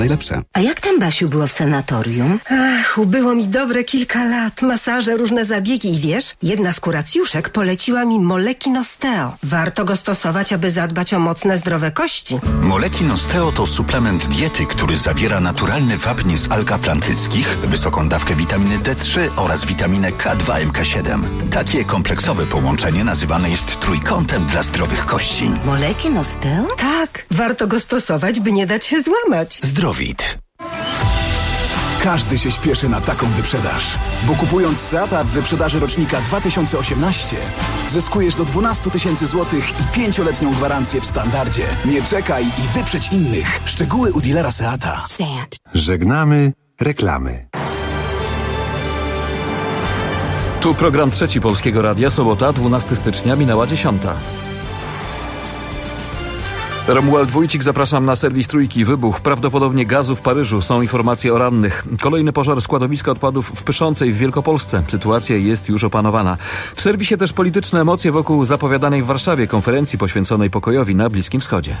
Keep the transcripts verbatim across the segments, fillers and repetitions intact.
najlepsze. A jak tam, Basiu, było w sanatorium? Ach, ubyło mi dobre kilka lat. Masaże, różne zabiegi i wiesz, jedna z kuracjuszek poleciła mi Moleki Nosteo. Warto go stosować, aby zadbać o mocne, zdrowe kości. Moleki Nosteo to suplement diety, który zawiera naturalny wapń z alg atlantyckich, wysoką dawkę witaminy D trzy oraz witaminę K dwa M K siedem. Takie kompleksowe połączenie nazywane jest trójkątem dla zdrowych kości. Moleki Nosteo? Tak, warto go stosować, by nie dać się złamać. Zdrowit. Każdy się śpieszy na taką wyprzedaż, bo kupując Seata w wyprzedaży rocznika dwa tysiące osiemnaście zyskujesz do dwanaście tysięcy złotych i pięcioletnią gwarancję w standardzie. Nie czekaj i wyprzedź innych. Szczegóły u dealera Seata. Seat. Żegnamy reklamy. Tu program Trzeci Polskiego Radia, sobota, dwunastego stycznia, minęła dziesiąta. Romuald Wójcik, zapraszam na serwis Trójki. Wybuch prawdopodobnie gazu w Paryżu. Są informacje o rannych. Kolejny pożar składowiska odpadów w Pyszącej w Wielkopolsce. Sytuacja jest już opanowana. W serwisie też polityczne emocje wokół zapowiadanej w Warszawie konferencji poświęconej pokojowi na Bliskim Wschodzie.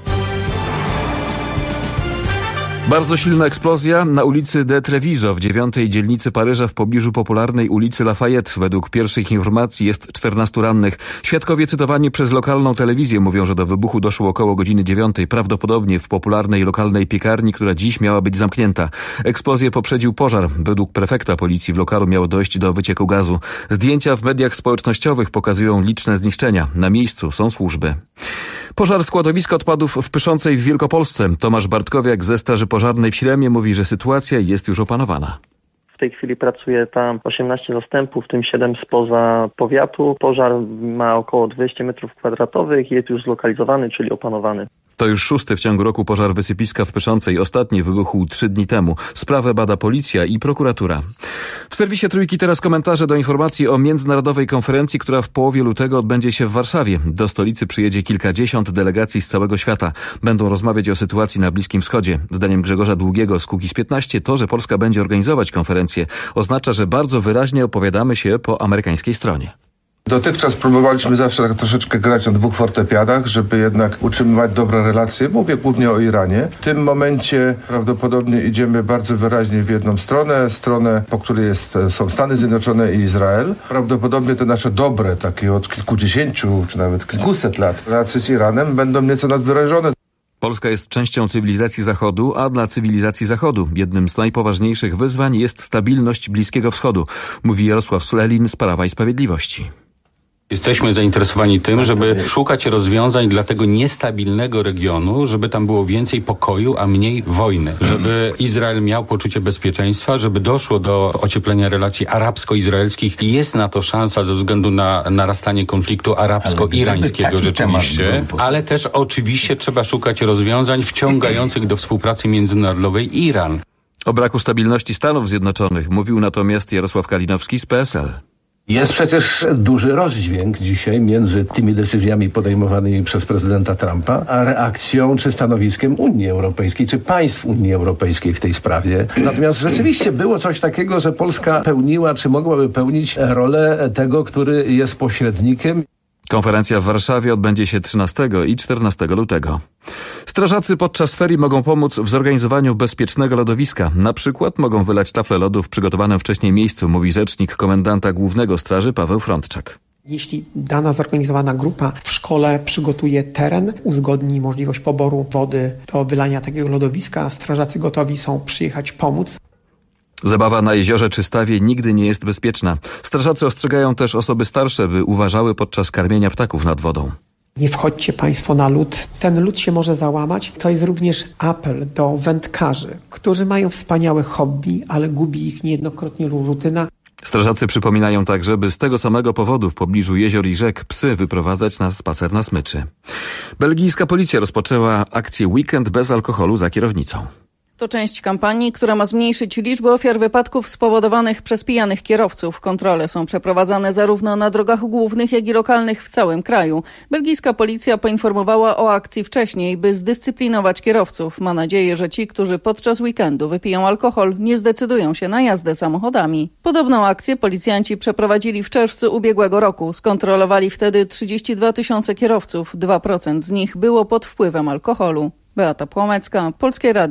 Bardzo silna eksplozja na ulicy de Treviso w dziewiątej dzielnicy Paryża w pobliżu popularnej ulicy Lafayette. Według pierwszych informacji jest czternastu rannych. Świadkowie cytowani przez lokalną telewizję mówią, że do wybuchu doszło około godziny dziewiątej, prawdopodobnie w popularnej lokalnej piekarni, która dziś miała być zamknięta. Eksplozję poprzedził pożar. Według prefekta policji w lokalu miało dojść do wycieku gazu. Zdjęcia w mediach społecznościowych pokazują liczne zniszczenia. Na miejscu są służby. Pożar składowiska odpadów w Pyszącej w Wielkopolsce. Tomasz Bartkowiak ze Straży Pożarnej w Śremie mówi, że sytuacja jest już opanowana. W tej chwili pracuje tam osiemnaście zastępów, w tym siedem spoza powiatu. Pożar ma około dwieście metrów kwadratowych i jest już zlokalizowany, czyli opanowany. To już szósty w ciągu roku pożar wysypiska w Pyszącej. Ostatni wybuchł trzy dni temu. Sprawę bada policja i prokuratura. W serwisie Trójki teraz komentarze do informacji o międzynarodowej konferencji, która w połowie lutego odbędzie się w Warszawie. Do stolicy przyjedzie kilkadziesiąt delegacji z całego świata. Będą rozmawiać o sytuacji na Bliskim Wschodzie. Zdaniem Grzegorza Długiego z Kukiz piętnaście to, że Polska będzie organizować konferencję, oznacza, że bardzo wyraźnie opowiadamy się po amerykańskiej stronie. Dotychczas próbowaliśmy zawsze tak troszeczkę grać na dwóch fortepianach, żeby jednak utrzymywać dobre relacje. Mówię głównie o Iranie. W tym momencie prawdopodobnie idziemy bardzo wyraźnie w jedną stronę, stronę, po której jest, są Stany Zjednoczone i Izrael. Prawdopodobnie te nasze dobre, takie od kilkudziesięciu czy nawet kilkuset lat relacje z Iranem będą nieco nadwyrężone. Polska jest częścią cywilizacji Zachodu, a dla cywilizacji Zachodu jednym z najpoważniejszych wyzwań jest stabilność Bliskiego Wschodu, mówi Jarosław Slelin z Prawa i Sprawiedliwości. Jesteśmy zainteresowani tym, żeby szukać rozwiązań dla tego niestabilnego regionu, żeby tam było więcej pokoju, a mniej wojny. Żeby Izrael miał poczucie bezpieczeństwa, żeby doszło do ocieplenia relacji arabsko-izraelskich. Jest na to szansa ze względu na narastanie konfliktu arabsko-irańskiego rzeczywiście. Ale też oczywiście trzeba szukać rozwiązań wciągających do współpracy międzynarodowej Iran. O braku stabilności Stanów Zjednoczonych mówił natomiast Jarosław Kalinowski z P S L. Jest przecież duży rozdźwięk dzisiaj między tymi decyzjami podejmowanymi przez prezydenta Trumpa, a reakcją czy stanowiskiem Unii Europejskiej, czy państw Unii Europejskiej w tej sprawie. Natomiast rzeczywiście było coś takiego, że Polska pełniła, czy mogłaby pełnić rolę tego, który jest pośrednikiem. Konferencja w Warszawie odbędzie się trzynastego i czternastego lutego. Strażacy podczas ferii mogą pomóc w zorganizowaniu bezpiecznego lodowiska. Na przykład mogą wylać tafle lodu w przygotowanym wcześniej miejscu, mówi rzecznik komendanta głównego straży Paweł Frądczak. Jeśli dana zorganizowana grupa w szkole przygotuje teren, uzgodni możliwość poboru wody do wylania takiego lodowiska, strażacy gotowi są przyjechać pomóc. Zabawa na jeziorze czy stawie nigdy nie jest bezpieczna. Strażacy ostrzegają też osoby starsze, by uważały podczas karmienia ptaków nad wodą. Nie wchodźcie Państwo na lód. Ten lód się może załamać. To jest również apel do wędkarzy, którzy mają wspaniałe hobby, ale gubi ich niejednokrotnie rutyna. Strażacy przypominają także, by z tego samego powodu w pobliżu jezior i rzek psy wyprowadzać na spacer na smyczy. Belgijska policja rozpoczęła akcję Weekend bez alkoholu za kierownicą. To część kampanii, która ma zmniejszyć liczbę ofiar wypadków spowodowanych przez pijanych kierowców. Kontrole są przeprowadzane zarówno na drogach głównych, jak i lokalnych w całym kraju. Belgijska policja poinformowała o akcji wcześniej, by zdyscyplinować kierowców. Ma nadzieję, że ci, którzy podczas weekendu wypiją alkohol, nie zdecydują się na jazdę samochodami. Podobną akcję policjanci przeprowadzili w czerwcu ubiegłego roku. Skontrolowali wtedy trzydzieści dwa tysiące kierowców. dwa procent z nich było pod wpływem alkoholu. Beata Płomecka, Polskie Radio.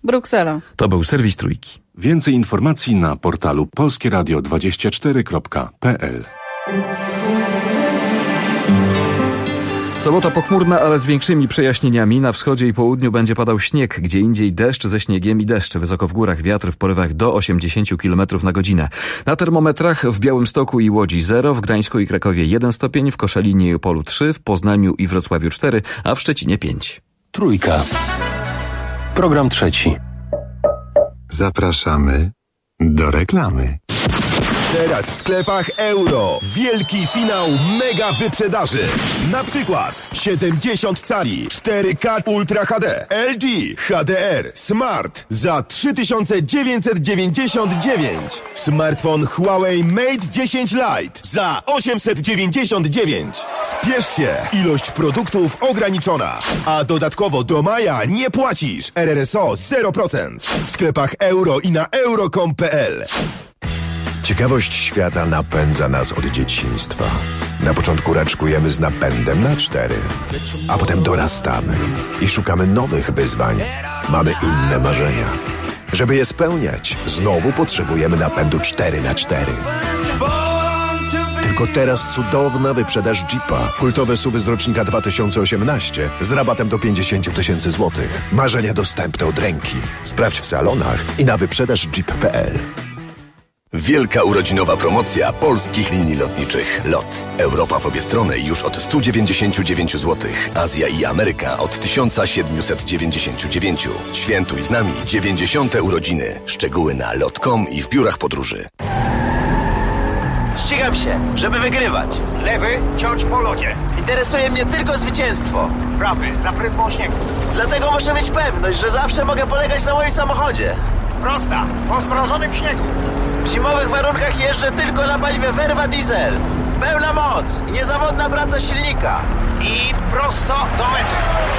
Bruksela. To był serwis Trójki. Więcej informacji na portalu polskie radio dwadzieścia cztery kropka p l. Sobota pochmurna, ale z większymi przejaśnieniami. Na wschodzie i południu będzie padał śnieg, gdzie indziej deszcz ze śniegiem i deszcz. Wysoko w górach wiatr w porywach do osiemdziesiąt kilometrów na godzinę. Na termometrach w Białymstoku i Łodzi zero, w Gdańsku i Krakowie jeden stopień, w Koszalinie i Opolu trzy, w Poznaniu i Wrocławiu cztery, a w Szczecinie pięć. Trójka. Program trzeci. Zapraszamy do reklamy. Teraz w sklepach Euro. Wielki finał mega wyprzedaży. Na przykład siedemdziesiąt cali cztery K Ultra H D L G H D R Smart za trzy tysiące dziewięćset dziewięćdziesiąt dziewięć. Smartfon Huawei Mate dziesięć Lite za osiemset dziewięćdziesiąt dziewięć. Spiesz się, ilość produktów ograniczona. A dodatkowo do maja nie płacisz. R R S O zero procent. W sklepach Euro i na euro kropka com kropka p l. Ciekawość świata napędza nas od dzieciństwa. Na początku raczkujemy z napędem na cztery, a potem dorastamy i szukamy nowych wyzwań. Mamy inne marzenia. Żeby je spełniać, znowu potrzebujemy napędu cztery na cztery. Tylko teraz cudowna wyprzedaż Jeepa. Kultowe S U V z rocznika dwa tysiące osiemnaście z rabatem do pięćdziesiąt tysięcy złotych. Marzenia dostępne od ręki. Sprawdź w salonach i na wyprzedaż jeep kropka p l. Wielka urodzinowa promocja polskich linii lotniczych LOT. Europa w obie strony już od sto dziewięćdziesiąt dziewięć złotych. Azja i Ameryka od tysiąc siedemset dziewięćdziesiąt dziewięć. Świętuj z nami dziewięćdziesiąte urodziny. Szczegóły na lot kropka com i w biurach podróży. Ścigam się, żeby wygrywać. Lewy, ciąć po lodzie. Interesuje mnie tylko zwycięstwo. Prawy, za pryzmą śniegu. Dlatego muszę mieć pewność, że zawsze mogę polegać na moim samochodzie. Prosta, po zmrożonym śniegu. W zimowych warunkach jeżdżę tylko na paliwie Verva Diesel. Pełna moc i niezawodna praca silnika. I prosto do mety.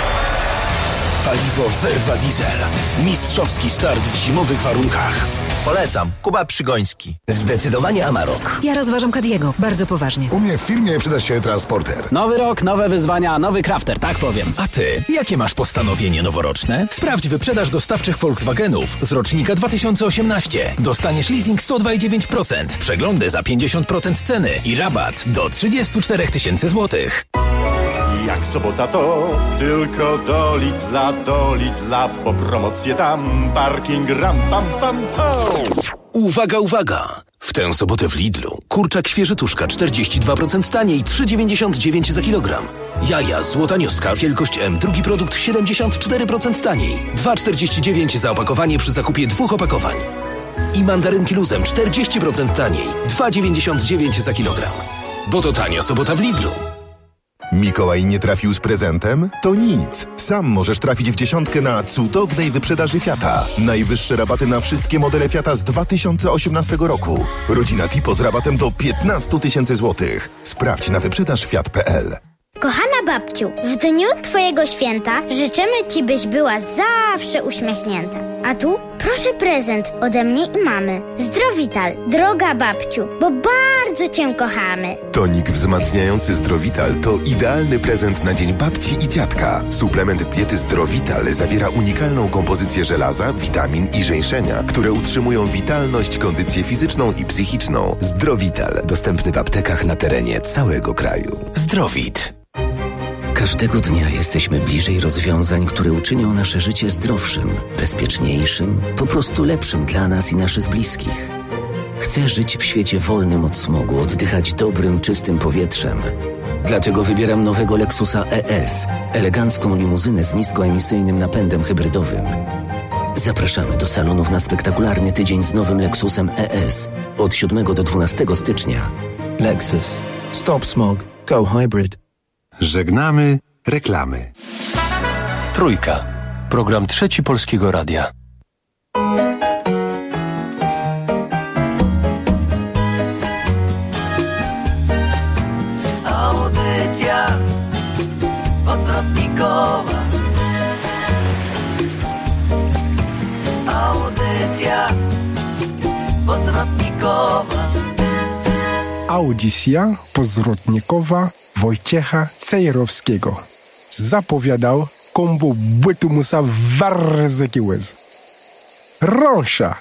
Paliwo Verva Diesel. Mistrzowski start w zimowych warunkach. Polecam. Kuba Przygoński. Zdecydowanie Amarok. Ja rozważam Cadiego, bardzo poważnie. U mnie w firmie przyda się transporter. Nowy rok, nowe wyzwania, nowy crafter, tak powiem. A ty, jakie masz postanowienie noworoczne? Sprawdź wyprzedaż dostawczych Volkswagenów z rocznika dwa tysiące osiemnaście. Dostaniesz leasing sto dwa i dziewięć procent, przeglądy za pięćdziesiąt procent ceny i rabat do trzydzieści cztery tysiące złotych. Jak sobota to tylko do Lidla, do Lidla, bo promocje tam, parking ram, pam, pam, pam. Uwaga, uwaga! W tę sobotę w Lidlu kurczak świeży tuszka czterdzieści dwa procent taniej, trzy dziewięćdziesiąt dziewięć za kilogram. Jaja złota nioska wielkość M, drugi produkt siedemdziesiąt cztery procent taniej, dwa czterdzieści dziewięć za opakowanie przy zakupie dwóch opakowań. I mandarynki luzem czterdzieści procent taniej, dwa dziewięćdziesiąt dziewięć za kilogram. Bo to tania sobota w Lidlu. Mikołaj nie trafił z prezentem? To nic. Sam możesz trafić w dziesiątkę na cudownej wyprzedaży Fiata. Najwyższe rabaty na wszystkie modele Fiata z dwa tysiące osiemnastego roku. Rodzina Tipo z rabatem do piętnaście tysięcy złotych. Sprawdź na wyprzedaż fiat kropka p l. Kochana babciu, w dniu Twojego święta życzymy Ci, byś była zawsze uśmiechnięta. A tu proszę prezent ode mnie i mamy. Zdrowital, droga babciu, bo bardzo Cię kochamy. Tonik wzmacniający Zdrowital to idealny prezent na dzień babci i dziadka. Suplement diety Zdrowital zawiera unikalną kompozycję żelaza, witamin i żeńszenia, które utrzymują witalność, kondycję fizyczną i psychiczną. Zdrowital. Dostępny w aptekach na terenie całego kraju. Zdrowit. Każdego dnia jesteśmy bliżej rozwiązań, które uczynią nasze życie zdrowszym, bezpieczniejszym, po prostu lepszym dla nas i naszych bliskich. Chcę żyć w świecie wolnym od smogu, oddychać dobrym, czystym powietrzem. Dlatego wybieram nowego Lexusa E S, elegancką limuzynę z niskoemisyjnym napędem hybrydowym. Zapraszamy do salonów na spektakularny tydzień z nowym Lexusem E S od siódmego do dwunastego stycznia. Lexus. Stop smog. Go hybrid. Żegnamy reklamy. Trójka. Program trzeci Polskiego Radia. Audycja odwrotnikowa. Audycja odwrotnikowa. Audycja pozwrotnikowa Wojciecha Cejrowskiego. Zapowiadał kombo bytu musa warzekiłez. Rąsia.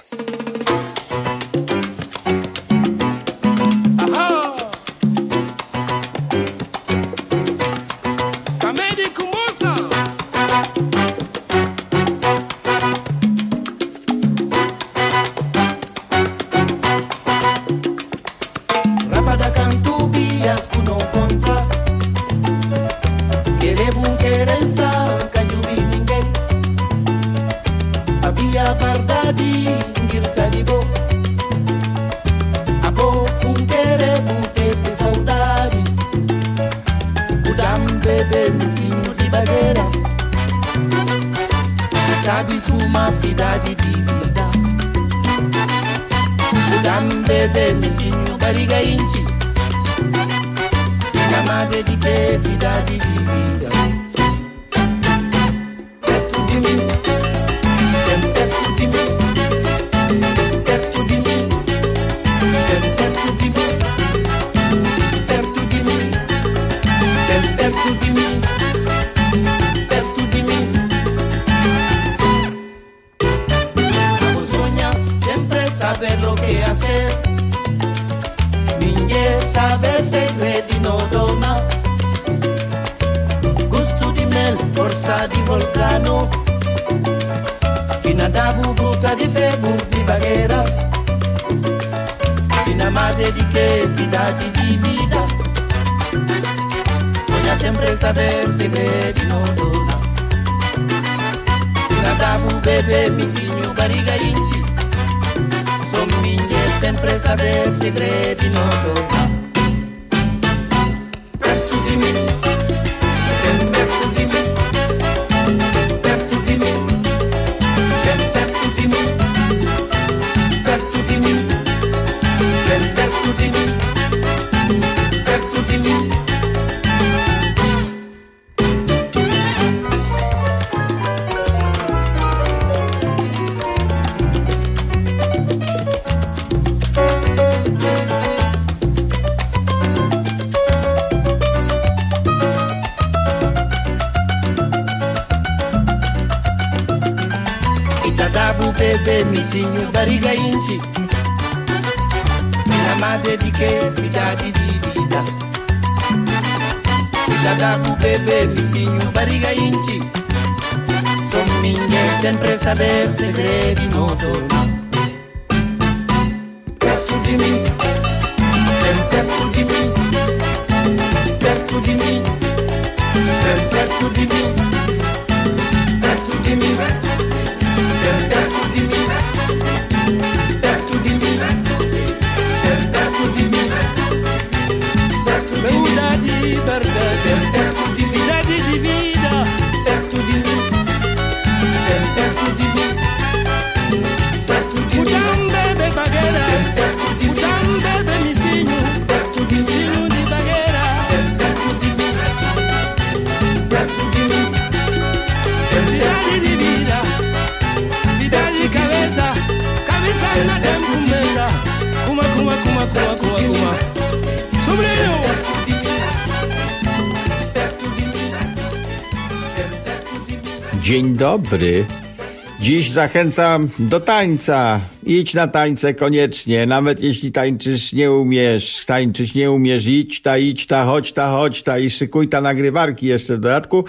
Dzień dobry. Dziś zachęcam do tańca. Idź na tańce koniecznie, nawet jeśli tańczysz nie umiesz. Tańczyć nie umiesz, idź ta, idź ta, chodź ta, chodź ta i szykuj ta nagrywarki jeszcze w dodatku.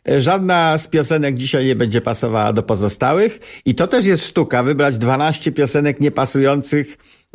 Żadna z piosenek dzisiaj nie będzie pasowała do pozostałych. I to też jest sztuka, wybrać dwanaście piosenek niepasujących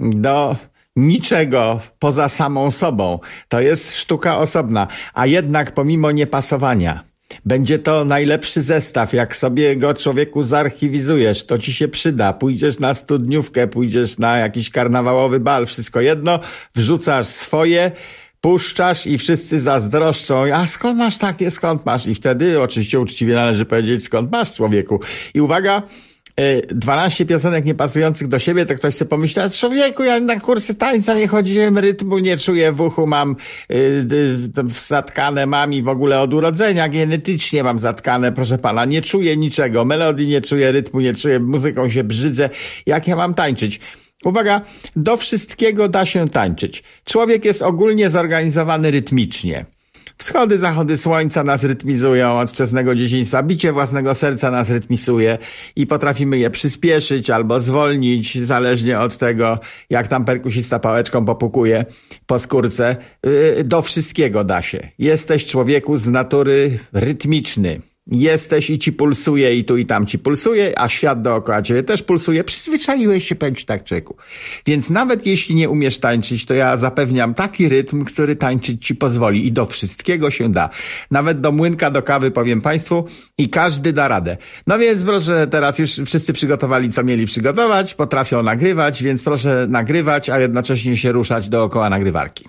do niczego poza samą sobą. To jest sztuka osobna. A jednak pomimo niepasowania będzie to najlepszy zestaw. Jak sobie go, człowieku, zarchiwizujesz, to ci się przyda. Pójdziesz na studniówkę, pójdziesz na jakiś karnawałowy bal, wszystko jedno, wrzucasz swoje, puszczasz i wszyscy zazdroszczą. A skąd masz takie, skąd masz? I wtedy oczywiście uczciwie należy powiedzieć, skąd masz, człowieku. I uwaga, dwanaście piosenek niepasujących do siebie, to ktoś sobie pomyśli, a człowieku, ja na kursy tańca nie chodziłem, rytmu nie czuję, w uchu mam yy, yy, zatkane, mam i w ogóle od urodzenia genetycznie mam zatkane, proszę pana, nie czuję niczego, melodii nie czuję, rytmu nie czuję, muzyką się brzydzę, jak ja mam tańczyć? Uwaga, do wszystkiego da się tańczyć. Człowiek jest ogólnie zorganizowany rytmicznie. Wschody, zachody słońca nas rytmizują od wczesnego dzieciństwa. Bicie własnego serca nas rytmizuje i potrafimy je przyspieszyć albo zwolnić, zależnie od tego, jak tam perkusista pałeczką popukuje po skórce. Do wszystkiego da się. Jesteś, człowieku, z natury rytmiczny. Jesteś i ci pulsuje, i tu i tam ci pulsuje, a świat dookoła ciebie też pulsuje. Przyzwyczaiłeś się, powiem ci tak, człowieku. Więc nawet jeśli nie umiesz tańczyć, to ja zapewniam taki rytm, który tańczyć ci pozwoli i do wszystkiego się da. Nawet do młynka do kawy, powiem państwu, i każdy da radę. No więc proszę, teraz już wszyscy przygotowali, co mieli przygotować, potrafią nagrywać, więc proszę nagrywać, a jednocześnie się ruszać dookoła nagrywarki.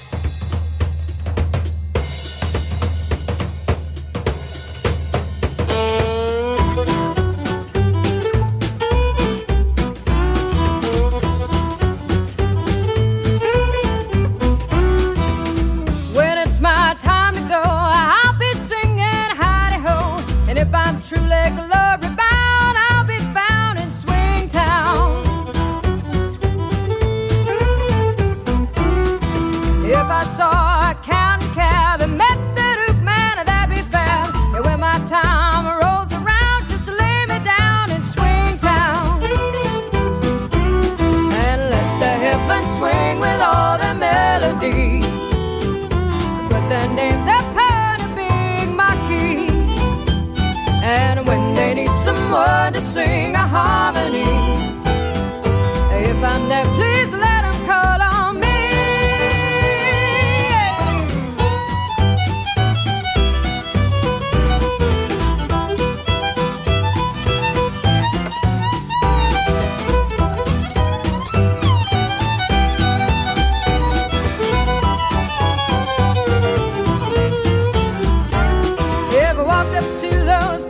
Truly glory bound, I'll be found in Swing Town. If I saw a county cab and met the Duke man, that'd be fair. And when my time rolls around, just lay me down in Swing Town. And let the heavens swing with all the melodies. Put their names upon a big marquee. And when they need someone to sing a harmony, if I'm there, please let them call on me. If I walked up to those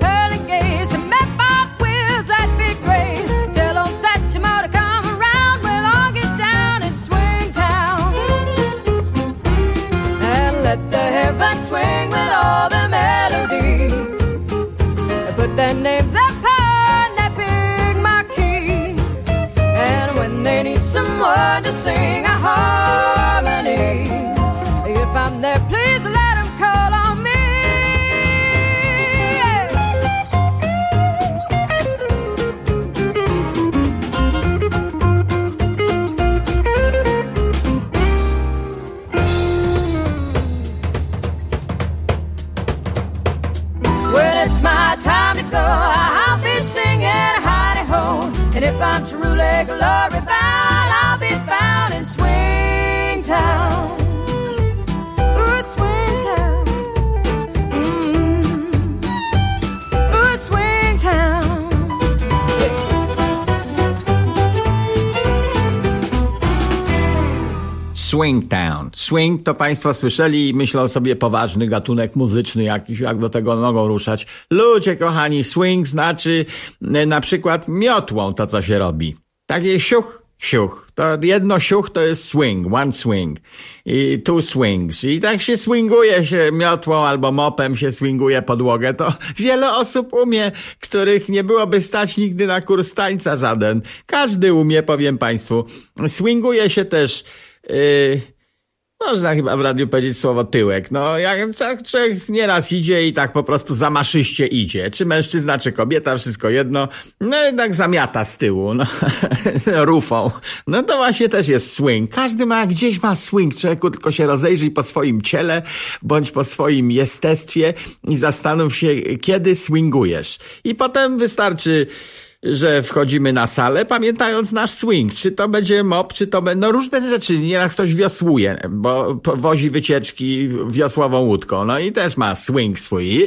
swing with all the melodies, put their names upon that big marquee. And when they need someone to sing a harmony, if I'm there, please let them call on me. It's my time to go, I'll be singing hidey-ho. And if I'm truly glory bound, I'll be found in Swing Town. Ooh, Swing Town. Mm. Ooh, Swing Town. Swing Town. Swing to państwo słyszeli i myślą sobie poważny gatunek muzyczny jakiś, jak do tego mogą ruszać. Ludzie kochani, swing znaczy na przykład miotłą to, co się robi. Takie siuch, siuch. To jedno siuch to jest swing, one swing. I two swings. I tak się swinguje się miotłą albo mopem się swinguje podłogę. To wiele osób umie, których nie byłoby stać nigdy na kurs tańca żaden. Każdy umie, powiem państwu. Swinguje się też Yy, można chyba w radiu powiedzieć słowo tyłek. No, jak tak człowiek nieraz idzie i tak po prostu zamaszyście idzie. Czy mężczyzna, czy kobieta, wszystko jedno. No jednak zamiata z tyłu, no, rufą. No to właśnie też jest swing. Każdy ma, gdzieś ma swing. Człowieku tylko się rozejrzyj po swoim ciele, bądź po swoim jestestwie i zastanów się, kiedy swingujesz. I potem wystarczy, że wchodzimy na salę, pamiętając nasz swing. Czy to będzie mop, czy to będzie... No różne rzeczy. Nieraz ktoś wiosłuje, bo wozi wycieczki wiosłową łódką. No i też ma swing swój.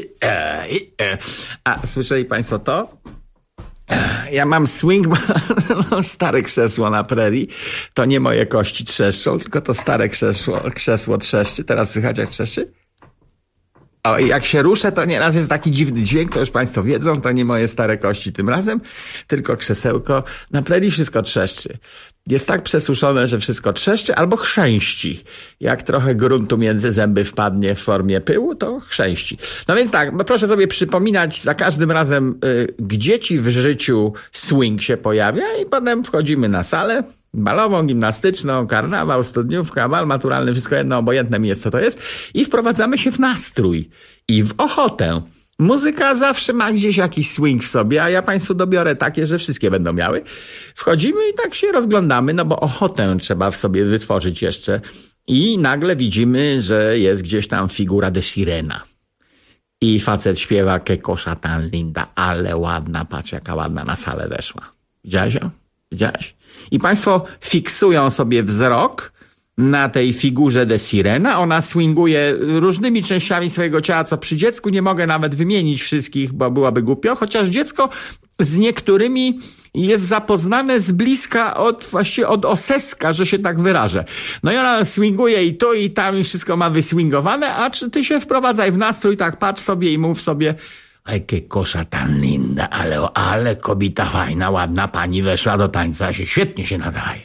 A słyszeli państwo to? Ja mam swing, bo mam stare krzesło na prerii. To nie moje kości trzeszczą, tylko to stare krzesło, krzesło trzeszczy. Teraz słychać jak trzeszczy? O, i jak się ruszę, to nieraz jest taki dziwny dźwięk, to już państwo wiedzą, to nie moje stare kości tym razem, tylko krzesełko. Na prerii wszystko trzeszczy. Jest tak przesuszone, że wszystko trzeszczy albo chrzęści. Jak trochę gruntu między zęby wpadnie w formie pyłu, to chrzęści. No więc tak, no proszę sobie przypominać za każdym razem, y, gdzie ci w życiu swing się pojawia i potem wchodzimy na salę. balową, gimnastyczną, karnawał, studniówka, bal maturalny, wszystko jedno, obojętne mi jest, co to jest. I wprowadzamy się w nastrój i w ochotę. Muzyka zawsze ma gdzieś jakiś swing w sobie, a ja państwu dobiorę takie, że wszystkie będą miały. Wchodzimy i tak się rozglądamy, no bo ochotę trzeba w sobie wytworzyć jeszcze. I nagle widzimy, że jest gdzieś tam figura de sirena. I facet śpiewa que cosa tan linda, ale ładna, patrz jaka ładna na salę weszła. Widziałeś ją? Widziałeś? I państwo fiksują sobie wzrok na tej figurze de sirena. Ona swinguje różnymi częściami swojego ciała, co przy dziecku nie mogę nawet wymienić wszystkich, bo byłaby głupio, chociaż dziecko z niektórymi jest zapoznane z bliska od, właściwie od oseska, że się tak wyrażę. No i ona swinguje i tu i tam i wszystko ma wyswingowane, a czy ty się wprowadzaj w nastrój, tak patrz sobie i mów sobie: aj, que cosa tan linda, ale, ale kobieta fajna, ładna pani weszła do tańca, się świetnie się nadaje.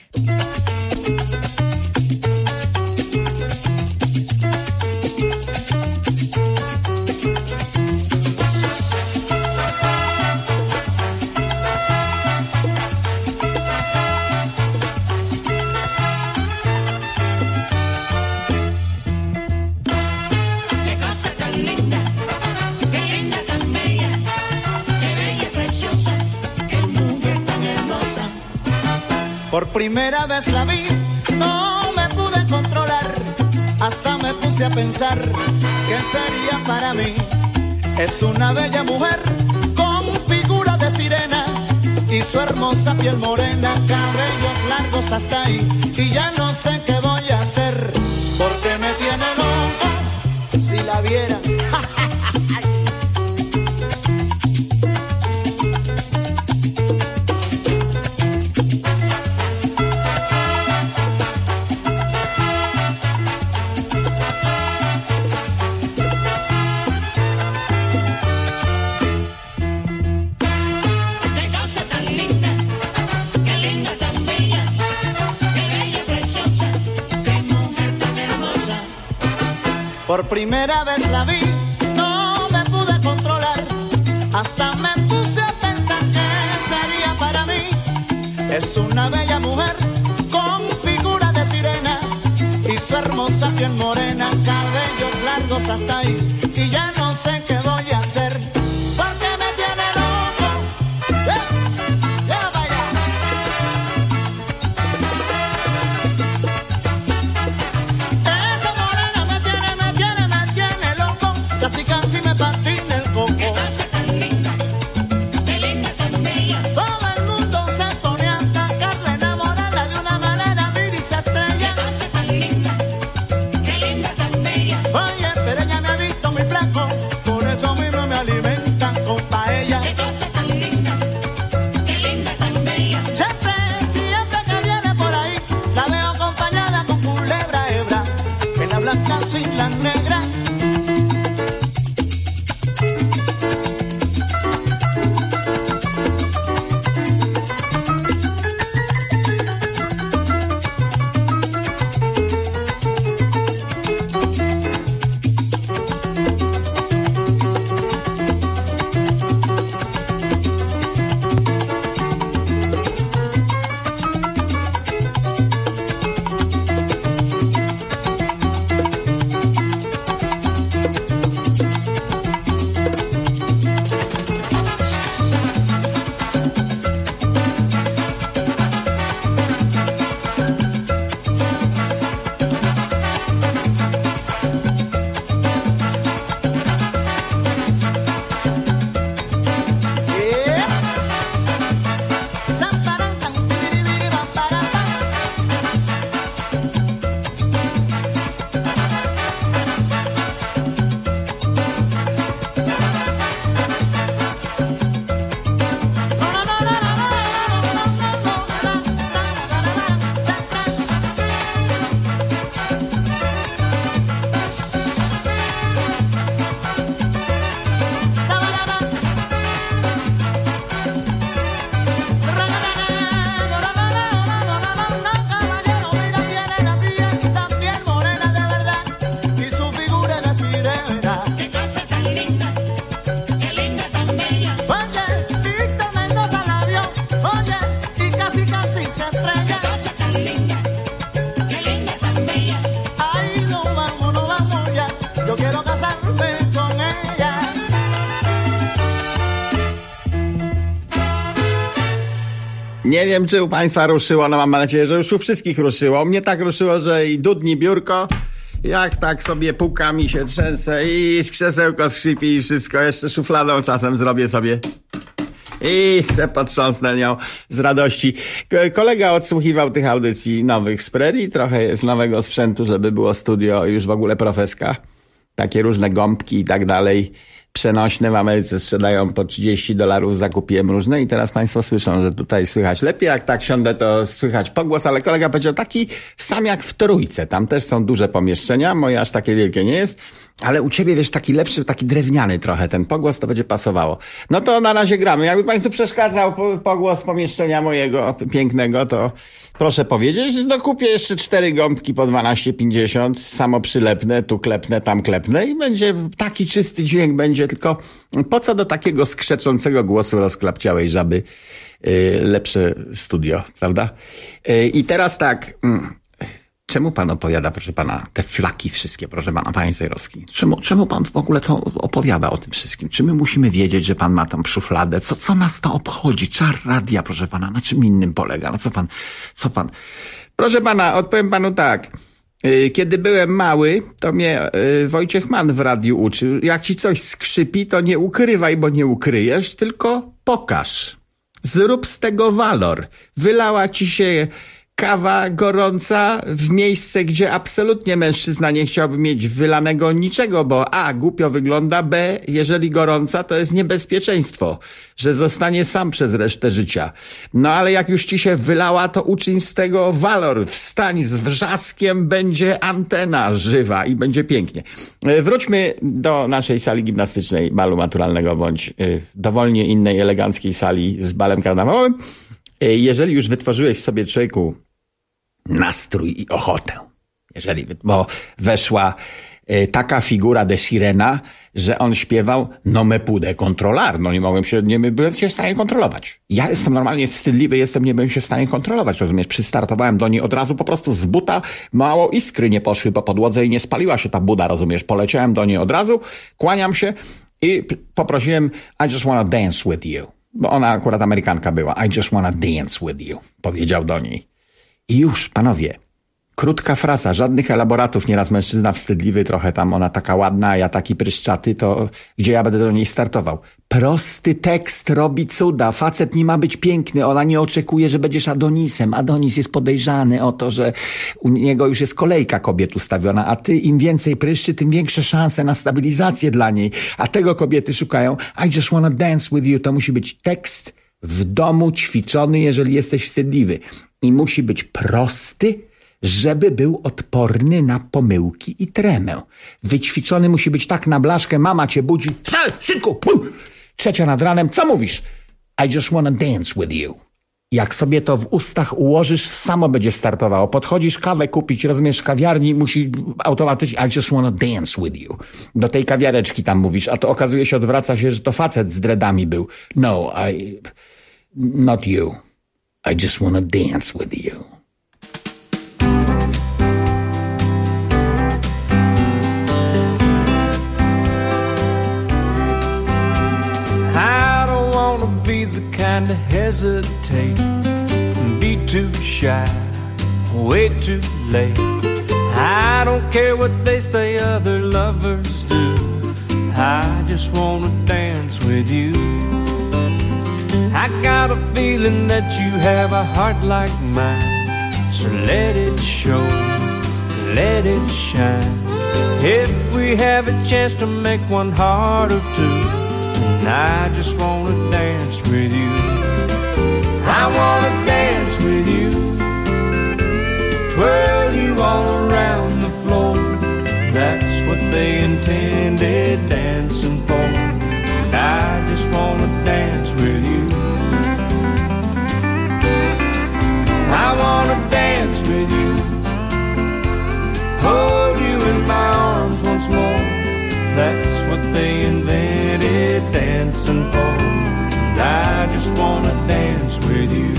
Por primera vez la vi, no me pude controlar, hasta me puse a pensar qué sería para mí. Es una bella mujer con figura de sirena y su hermosa piel morena, cabellos largos hasta ahí, y ya no sé qué voy a hacer, porque me tiene loco, si la viera. Por primera vez la vi, no me pude controlar, hasta me puse a pensar qué sería para mí. Es una bella mujer con figura de sirena y su hermosa piel morena, cabellos largos hasta ahí, y ya no sé qué voy a hacer, porque me tiene loco. ¡Eh! ¡Ya vaya! Casi casi me patina el coco. Qué cosa tan linda, qué linda tan bella. Todo el mundo se pone a atacarla, enamorarla de una manera, mira y se estrella. Qué cosa tan linda, qué linda tan bella. Oye, pero ella me ha visto muy flaco, por eso mismo me alimenta. nie wiem, czy u państwa ruszyło, no mam nadzieję, że już u wszystkich ruszyło. Mnie tak ruszyło, że i dudni biurko, jak tak sobie pukami się trzęsę i krzesełko skrzypi i wszystko, jeszcze szufladą czasem zrobię sobie i se potrząsnę nią z radości. Kolega odsłuchiwał tych audycji nowych z Prairie, trochę jest nowego sprzętu, żeby było studio już w ogóle profeska. Takie różne gąbki i tak dalej. Przenośne w Ameryce sprzedają po trzydzieści dolarów, zakupiłem różne i teraz państwo słyszą, że tutaj słychać lepiej. Jak tak siądę, to słychać pogłos, ale kolega powiedział taki sam jak w Trójce. Tam też są duże pomieszczenia, moje aż takie wielkie nie jest, ale u ciebie, wiesz, taki lepszy, taki drewniany trochę ten pogłos, to będzie pasowało. No to na razie gramy. Jakby państwu przeszkadzał pogłos pomieszczenia mojego pięknego, to proszę powiedzieć, no kupię jeszcze cztery gąbki po dwanaście pięćdziesiąt, samo przylepne, tu klepnę, tam klepnę i będzie taki czysty dźwięk będzie, tylko po co do takiego skrzeczącego głosu rozklapciałej żaby yy, lepsze studio, prawda? Yy, I teraz tak... Yy. Czemu pan opowiada, proszę pana, te flaki wszystkie, proszę pana, panie Zajrowski? Czemu, czemu pan w ogóle to opowiada o tym wszystkim? Czy my musimy wiedzieć, że pan ma tam szufladę? Co, co nas to obchodzi? Czar radia, proszę pana, na czym innym polega? No co pan, co pan? Proszę pana, odpowiem panu tak. Kiedy byłem mały, to mnie Wojciech Mann w radiu uczył. Jak ci coś skrzypi, to nie ukrywaj, bo nie ukryjesz, tylko pokaż. Zrób z tego walor. Wylała ci się kawa gorąca w miejsce, gdzie absolutnie mężczyzna nie chciałby mieć wylanego niczego, bo a, głupio wygląda, b, jeżeli gorąca, to jest niebezpieczeństwo, że zostanie sam przez resztę życia. No ale jak już ci się wylała, to uczyń z tego walor, wstań z wrzaskiem, będzie antena żywa i będzie pięknie. Wróćmy do naszej sali gimnastycznej balu maturalnego, bądź y, dowolnie innej eleganckiej sali z balem karnawałowym. Y, jeżeli już wytworzyłeś w sobie, człowieku, nastrój i ochotę. Jeżeli, bo weszła y, taka figura de Sirena, że on śpiewał no me pude controlar. No nie mogłem się, nie byłem się w stanie kontrolować. Ja jestem normalnie wstydliwy, jestem, nie byłem się w stanie kontrolować, rozumiesz? Przystartowałem do niej od razu po prostu z buta, mało iskry nie poszły po podłodze i nie spaliła się ta buda, rozumiesz? Poleciałem do niej od razu, kłaniam się i poprosiłem I just wanna dance with you. Bo ona akurat Amerykanka była. I just wanna dance with you. Powiedział do niej. I już, panowie, krótka fraza, żadnych elaboratów, nieraz mężczyzna wstydliwy, trochę tam ona taka ładna, a ja taki pryszczaty, to gdzie ja będę do niej startował? Prosty tekst robi cuda, facet nie ma być piękny, ona nie oczekuje, że będziesz Adonisem. Adonis jest podejrzany o to, że u niego już jest kolejka kobiet ustawiona, a ty im więcej pryszczy, tym większe szanse na stabilizację dla niej, a tego kobiety szukają. I just wanna dance with you, to musi być tekst w domu ćwiczony, jeżeli jesteś wstydliwy. I musi być prosty, żeby był odporny na pomyłki i tremę. Wyćwiczony musi być tak na blaszkę, mama cię budzi. Wstał, synku! Trzecia nad ranem, co mówisz? I just wanna dance with you. Jak sobie to w ustach ułożysz, samo będzie startowało. Podchodzisz kawę kupić, rozumiesz, w kawiarni musi automatycznie I just wanna dance with you. Do tej kawiareczki tam mówisz, a to okazuje się, odwraca się, że to facet z dreadami był. No, I... not you. I just wanna dance with you. I don't wanna be the kind to hesitate and be too shy, way too late. I don't care what they say other lovers do. I just wanna dance with you. I got a feeling that you have a heart like mine, so let it show, let it shine. If we have a chance to make one heart of two, and I just wanna dance with you. I wanna dance with you, twirl you all around the floor. That's what they intended dancing for, and I just wanna dance with you. I wanna dance with you, hold you in my arms once more. That's what they invented dancing for, and I just wanna dance with you.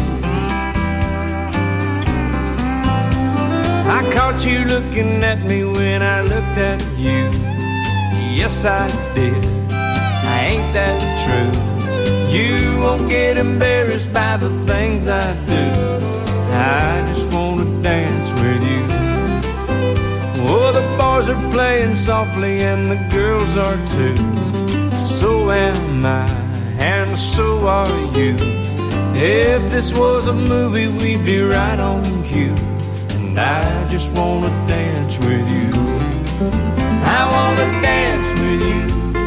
I caught you looking at me when I looked at you. Yes, I did. Ain't that true? You won't get embarrassed by the things I do. I just wanna dance with you. Oh, the boys are playing softly and the girls are too. So am I, and so are you. If this was a movie, we'd be right on cue. And I just wanna dance with you. I wanna dance with you,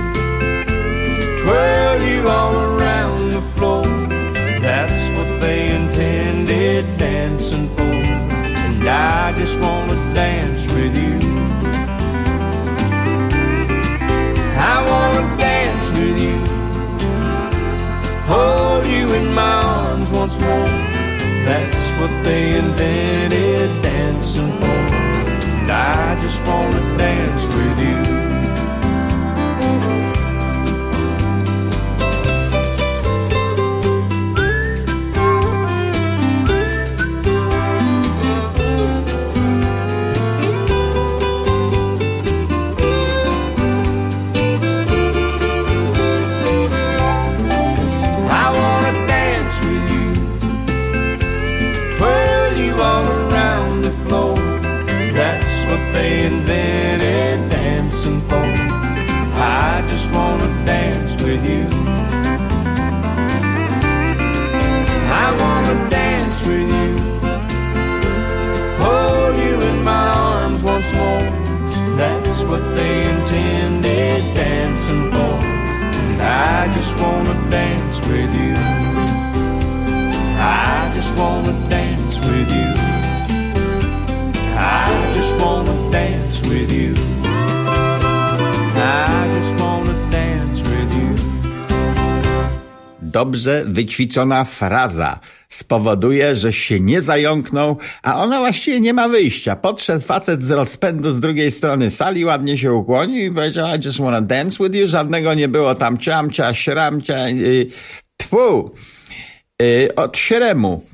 twirl you all around the floor. That's what they intended dancing for. And I just wanna dance with you. I wanna dance with you, hold you in my arms once more. That's what they invented dancing for. And I just wanna dance with you. They invented dancing for. I just wanna dance with you. I wanna dance with you, hold you in my arms once more. That's what they intended dancing for. And I just wanna dance with you. I just wanna dance with you. I just wanna dance with you. I just wanna dance with you. Dobrze wyćwiczona fraza spowoduje, że się nie zająknął, a ona właściwie nie ma wyjścia. Podszedł facet z rozpędu z drugiej strony sali, ładnie się ukłonił i powiedział: I just wanna dance with you. Żadnego nie było tam ciamcia, śramcia, yy, tfu, yy, od sieremu.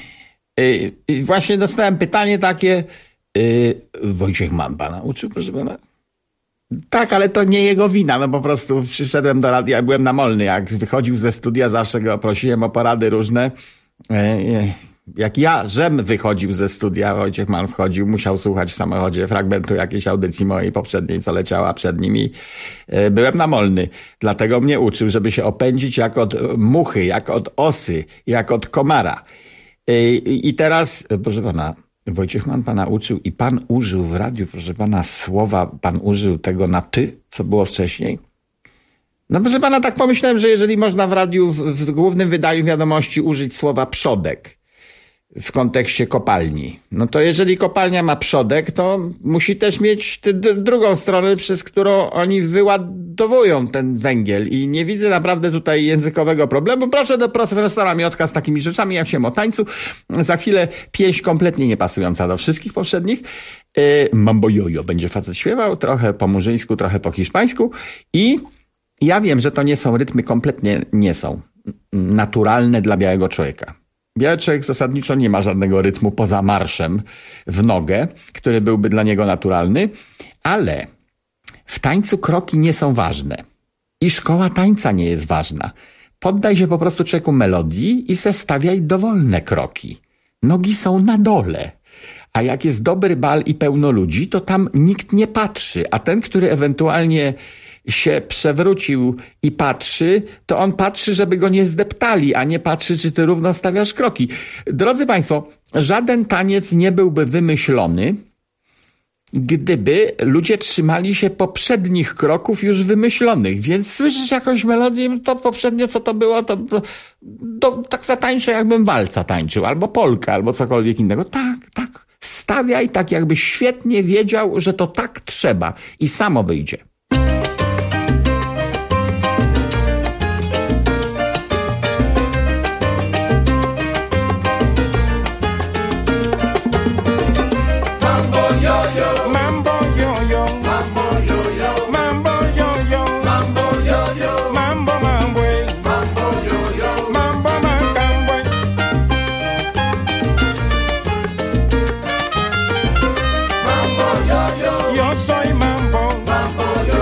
Yy, yy, właśnie dostałem pytanie takie: Yy, Wojciech Mann pana uczył, proszę pana? Tak, ale to nie jego wina, no po prostu przyszedłem do radia, byłem namolny, jak wychodził ze studia, zawsze go prosiłem o porady różne. Yy, yy, jak ja, żem wychodził ze studia, Wojciech Mann wchodził, musiał słuchać w samochodzie fragmentu jakiejś audycji mojej poprzedniej, co leciała przed nim i yy, byłem namolny. Dlatego mnie uczył, żeby się opędzić jak od muchy, jak od osy, jak od komara. Yy, I teraz, proszę pana, Wojciech Mann pana uczył i pan użył w radiu, proszę pana, słowa, pan użył tego na ty, co było wcześniej. No proszę pana, tak pomyślałem, że jeżeli można w radiu, w, w głównym wydaniu wiadomości użyć słowa przodek w kontekście kopalni, no to jeżeli kopalnia ma przodek, to musi też mieć tę drugą stronę, przez którą oni wyładowują ten węgiel i nie widzę naprawdę tutaj językowego problemu. Proszę do profesora Miotka z takimi rzeczami, jak się o tańcu. Za chwilę pieśń kompletnie nie pasująca do wszystkich poprzednich. Yy, Mambo jojo będzie facet śpiewał, trochę po murzyńsku, trochę po hiszpańsku i ja wiem, że to nie są rytmy, kompletnie nie są naturalne dla białego człowieka. Biały człowiek zasadniczo nie ma żadnego rytmu poza marszem w nogę, który byłby dla niego naturalny, ale w tańcu kroki nie są ważne i szkoła tańca nie jest ważna. Poddaj się po prostu człowieku melodii i zestawiaj dowolne kroki. Nogi są na dole, a jak jest dobry bal i pełno ludzi, to tam nikt nie patrzy, a ten, który ewentualnie się przewrócił i patrzy, to on patrzy, żeby go nie zdeptali, a nie patrzy, czy ty równo stawiasz kroki. Drodzy państwo, żaden taniec nie byłby wymyślony, gdyby ludzie trzymali się poprzednich kroków już wymyślonych. Więc słyszysz jakąś melodię, to poprzednio co to było, to, to tak zatańczę, jakbym walca tańczył, albo polka, albo cokolwiek innego. Tak, tak, stawiaj tak, jakbyś świetnie wiedział, że to tak trzeba i samo wyjdzie. Yo soy mambo, mambo,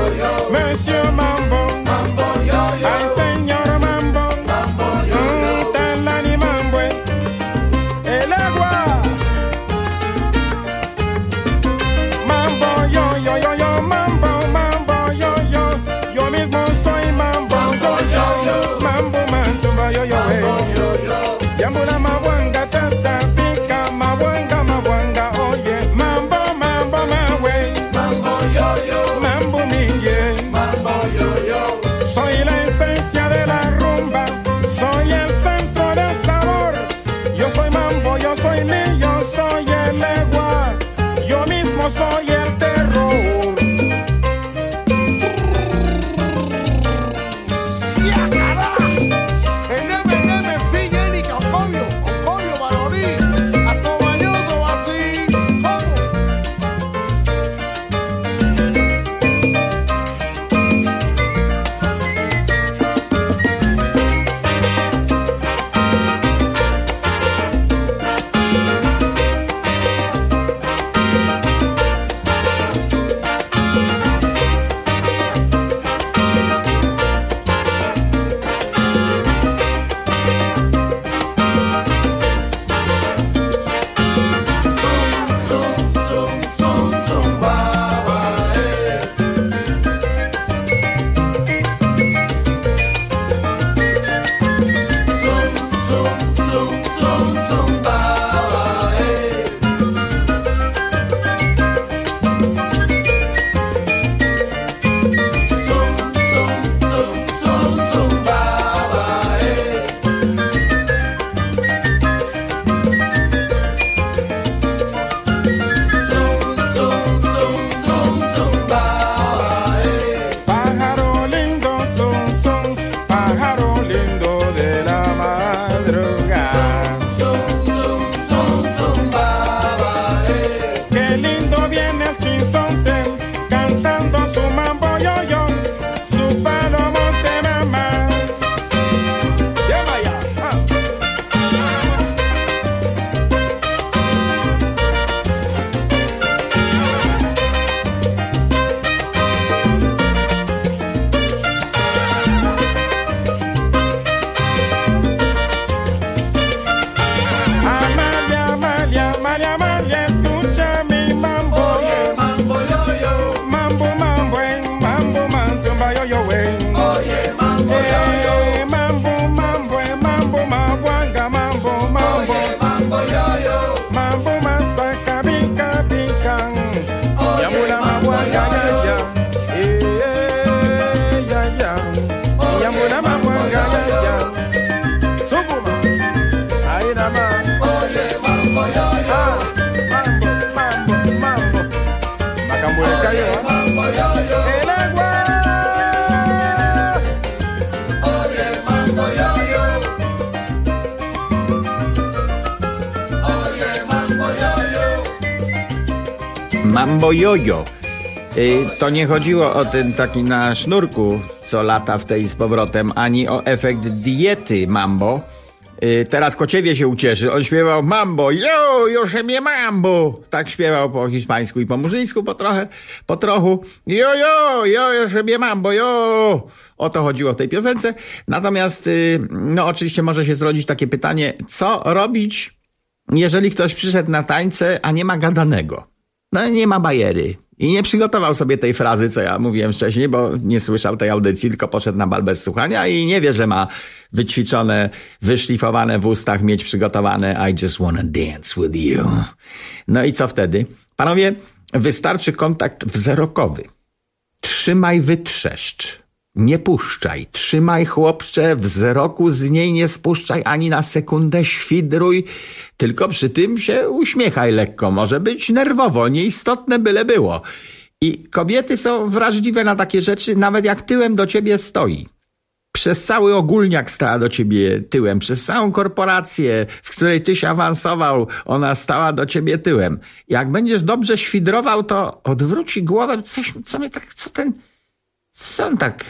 Mambo jojo. To nie chodziło o ten taki na sznurku, co lata w tej z powrotem, ani o efekt diety mambo. Teraz Kociewie się ucieszy. On śpiewał mambo, jo, już mnie mambo. Tak śpiewał po hiszpańsku i po murzyńsku po trochę, po trochu. Jo, jo, jo, już mnie mambo, jo. O to chodziło w tej piosence. Natomiast, no oczywiście może się zrodzić takie pytanie, co robić, jeżeli ktoś przyszedł na tańce, a nie ma gadanego? No nie ma bajery. I nie przygotował sobie tej frazy, co ja mówiłem wcześniej, bo nie słyszał tej audycji, tylko poszedł na bal bez słuchania i nie wie, że ma wyćwiczone, wyszlifowane w ustach, mieć przygotowane I just wanna dance with you. No i co wtedy? Panowie, wystarczy kontakt wzrokowy. Trzymaj wytrzeszcz. Nie puszczaj. Trzymaj, chłopcze, wzroku z niej nie spuszczaj ani na sekundę, świdruj. Tylko przy tym się uśmiechaj lekko. Może być nerwowo, nieistotne byle było. I kobiety są wrażliwe na takie rzeczy, nawet jak tyłem do ciebie stoi. Przez cały ogólniak stała do ciebie tyłem. Przez całą korporację, w której tyś awansował, ona stała do ciebie tyłem. Jak będziesz dobrze świdrował, to odwróci głowę. Coś, co mnie tak, co ten... Co on tak...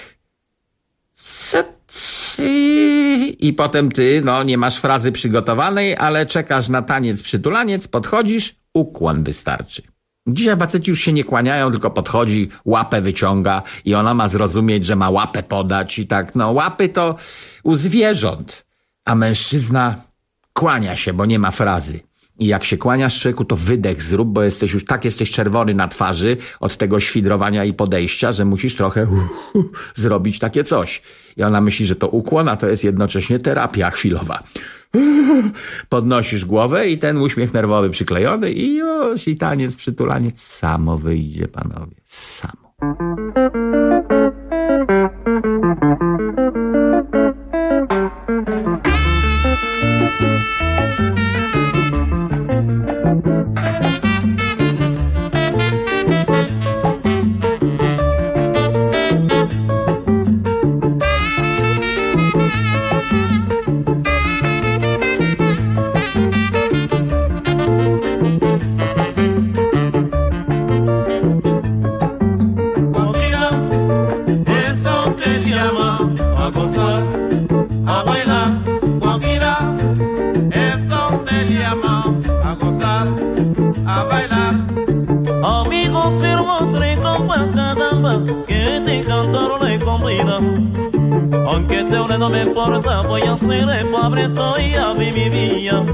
Co ty... I potem ty, no nie masz frazy przygotowanej, ale czekasz na taniec, przytulaniec, podchodzisz, ukłon wystarczy. Dzisiaj faceci już się nie kłaniają, tylko podchodzi, łapę wyciąga i ona ma zrozumieć, że ma łapę podać i tak, no łapy to u zwierząt, a mężczyzna kłania się, bo nie ma frazy. I jak się kłaniasz człowieku, to wydech zrób, bo jesteś już tak jesteś czerwony na twarzy od tego świdrowania i podejścia, że musisz trochę uh, uh, zrobić takie coś. I ona myśli, że to ukłon, a to jest jednocześnie terapia chwilowa. Podnosisz głowę i ten uśmiech nerwowy przyklejony i już i taniec, przytulaniec samo wyjdzie, panowie, samo. Aunque te hable no me importa, voy a ser el pobre, estoy a mi vida.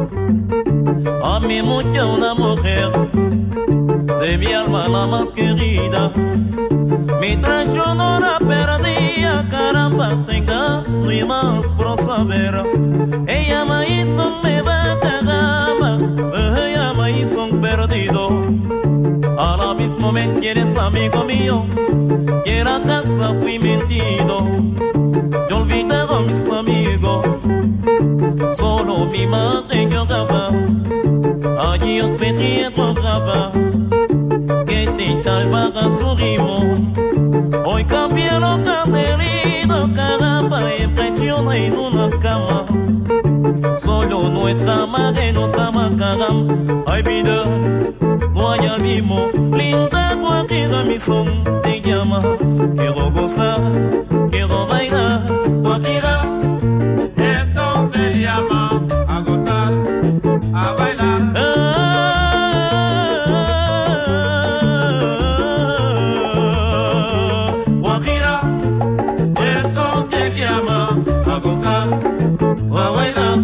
A mi mucha una mujer, de mi alma la más querida. Mientras yo no la perdía, caramba, tenga y más por saber. Ella me hizo me va cagama, ella me hizo un perdido. Ahora mismo me quieres amigo mío, que la casa fui mentido. Yo he olvidado a mis amigos, solo mi madre lloraba. Allí yo pedí rogaba, que te salvara tu ritmo. Hoy cambié lo carnerido, caramba, impresiona en una cama. Solo nuestra madre no estaba caramba. Ay vida, no hay al mismo, linda cualquiera mi son te llama. Quiero gozar, quiero bailar, cualquiera, el son te llama a gozar, a bailar. Cualquiera, el son te llama a gozar, a bailar.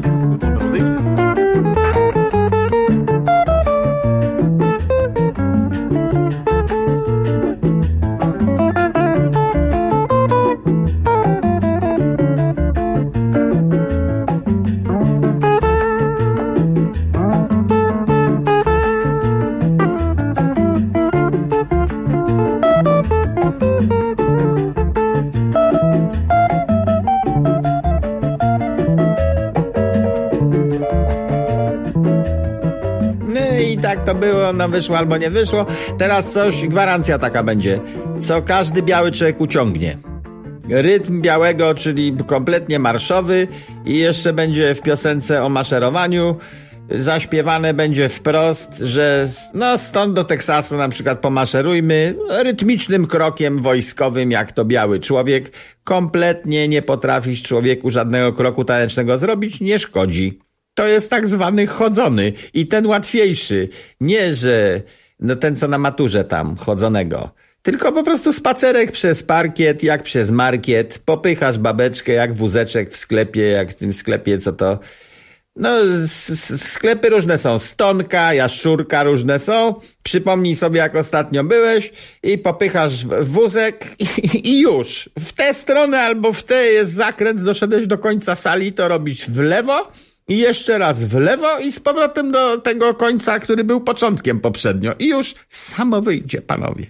To było, no wyszło albo nie wyszło. Teraz coś, gwarancja taka będzie, co każdy biały człowiek uciągnie. Rytm białego, czyli kompletnie marszowy i jeszcze będzie w piosence o maszerowaniu zaśpiewane będzie wprost, że no stąd do Teksasu na przykład pomaszerujmy rytmicznym krokiem wojskowym, jak to biały człowiek. Kompletnie nie potrafisz człowieku żadnego kroku tanecznego zrobić, nie szkodzi. To jest tak zwany chodzony i ten łatwiejszy. Nie, że no ten co na maturze tam, chodzonego. Tylko po prostu spacerek przez parkiet, jak przez markiet. Popychasz babeczkę jak wózeczek w sklepie, jak w tym sklepie, co to... No, sklepy różne są. Stonka, Jaszczurka różne są. Przypomnij sobie, jak ostatnio byłeś i popychasz wózek i, i już. W tę stronę albo w tę jest zakręt, doszedłeś do końca sali, to robisz w lewo i jeszcze raz w lewo i z powrotem do tego końca, który był początkiem poprzednio. I już samo wyjdzie, panowie.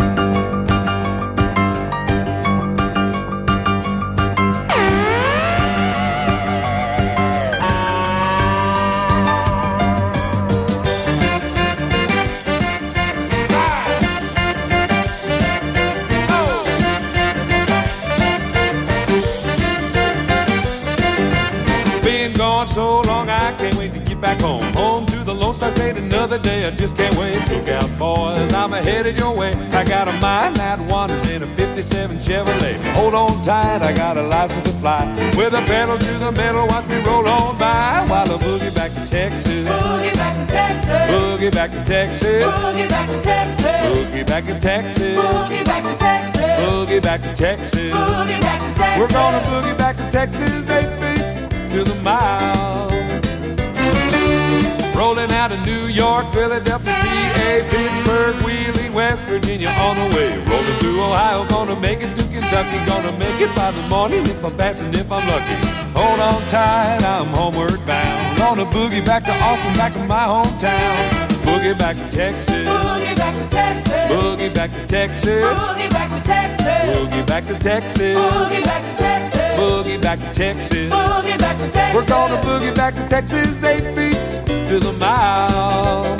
So long I can't wait to get back home. Home to the Lone Star State another day. I just can't wait. Look out, boys, I'm headed your way. I got a mind that wanders in a fifty-seven Chevrolet. Hold on tight, I got a license to fly. With a pedal to the metal, watch me roll on by while I boogie back to Texas. Boogie back to Texas. Boogie back to Texas. Boogie back to Texas. Boogie back to Texas. Boogie back to Texas. Boogie back to Texas. Boogie back to Texas. We're gonna boogie back to Texas, eight beats to the mile. Rolling out of New York, Philadelphia, P A, Pittsburgh, Wheeling, West Virginia on the way. Rolling through Ohio, gonna make it to Kentucky, gonna make it by the morning if I'm fast and if I'm lucky. Hold on tight, I'm homeward bound. Gonna boogie back to Austin, back to my hometown. Boogie back to Texas. Boogie back to Texas. Boogie back to Texas. Boogie back to Texas. Boogie back to Texas. Boogie back to Texas. Boogie back to Texas. Boogie back to Texas. We're gonna boogie back to Texas, eight beats to the mile.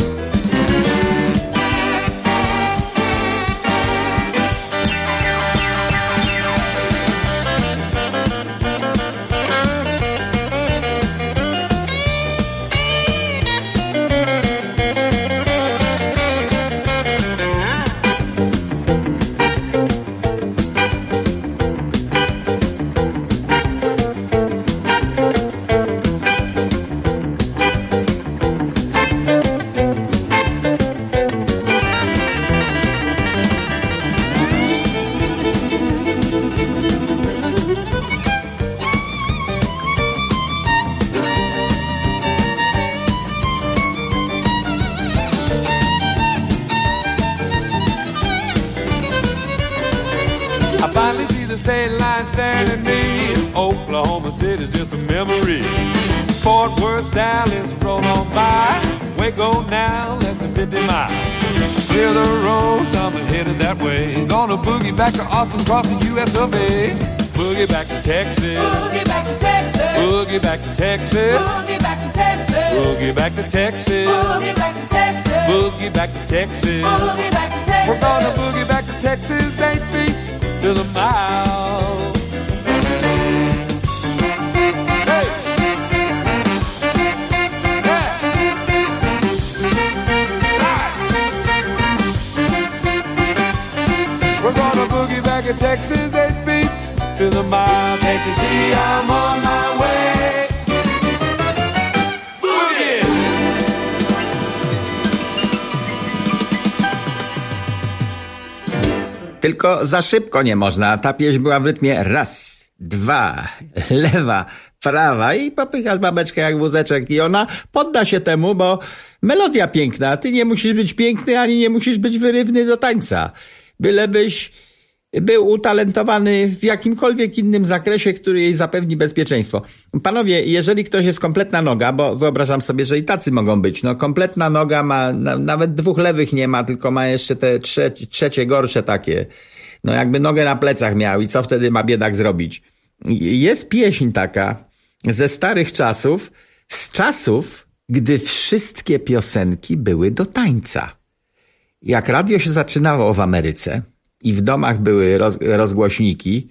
I finally see the state line staring at me. Oklahoma City's just a memory. Fort Worth, Dallas, roll on by. Waco now, less than fifty miles. Clear the roads, I'm headed that way. Gonna boogie back to Austin, cross the U S of A. Boogie back to Texas. Boogie back to Texas. Boogie back to Texas. Boogie back to Texas. Boogie back to Texas. Boogie back to Texas. Boogie back to Texas. Boogie back to Texas. We're gonna boogie back to Texas, eight beats to the mile. Hey. Yeah. We're gonna boogie back to Texas, eight beats to the mile. Can't you see I'm on my way? Boogie! Tylko za szybko nie można. Ta pieśń była w rytmie raz, dwa, lewa, prawa i popychasz babeczkę jak wózeczek i ona podda się temu, bo melodia piękna. Ty nie musisz być piękny, ani nie musisz być wyrywny do tańca. Bylebyś był utalentowany w jakimkolwiek innym zakresie, który jej zapewni bezpieczeństwo. Panowie, jeżeli ktoś jest kompletna noga, bo wyobrażam sobie, że i tacy mogą być, no kompletna noga ma, na, nawet dwóch lewych nie ma, tylko ma jeszcze te trze, trzecie gorsze takie, no jakby nogę na plecach miał i co wtedy ma biedak zrobić? Jest pieśń taka ze starych czasów, z czasów, gdy wszystkie piosenki były do tańca. Jak radio się zaczynało w Ameryce i w domach były roz, rozgłośniki,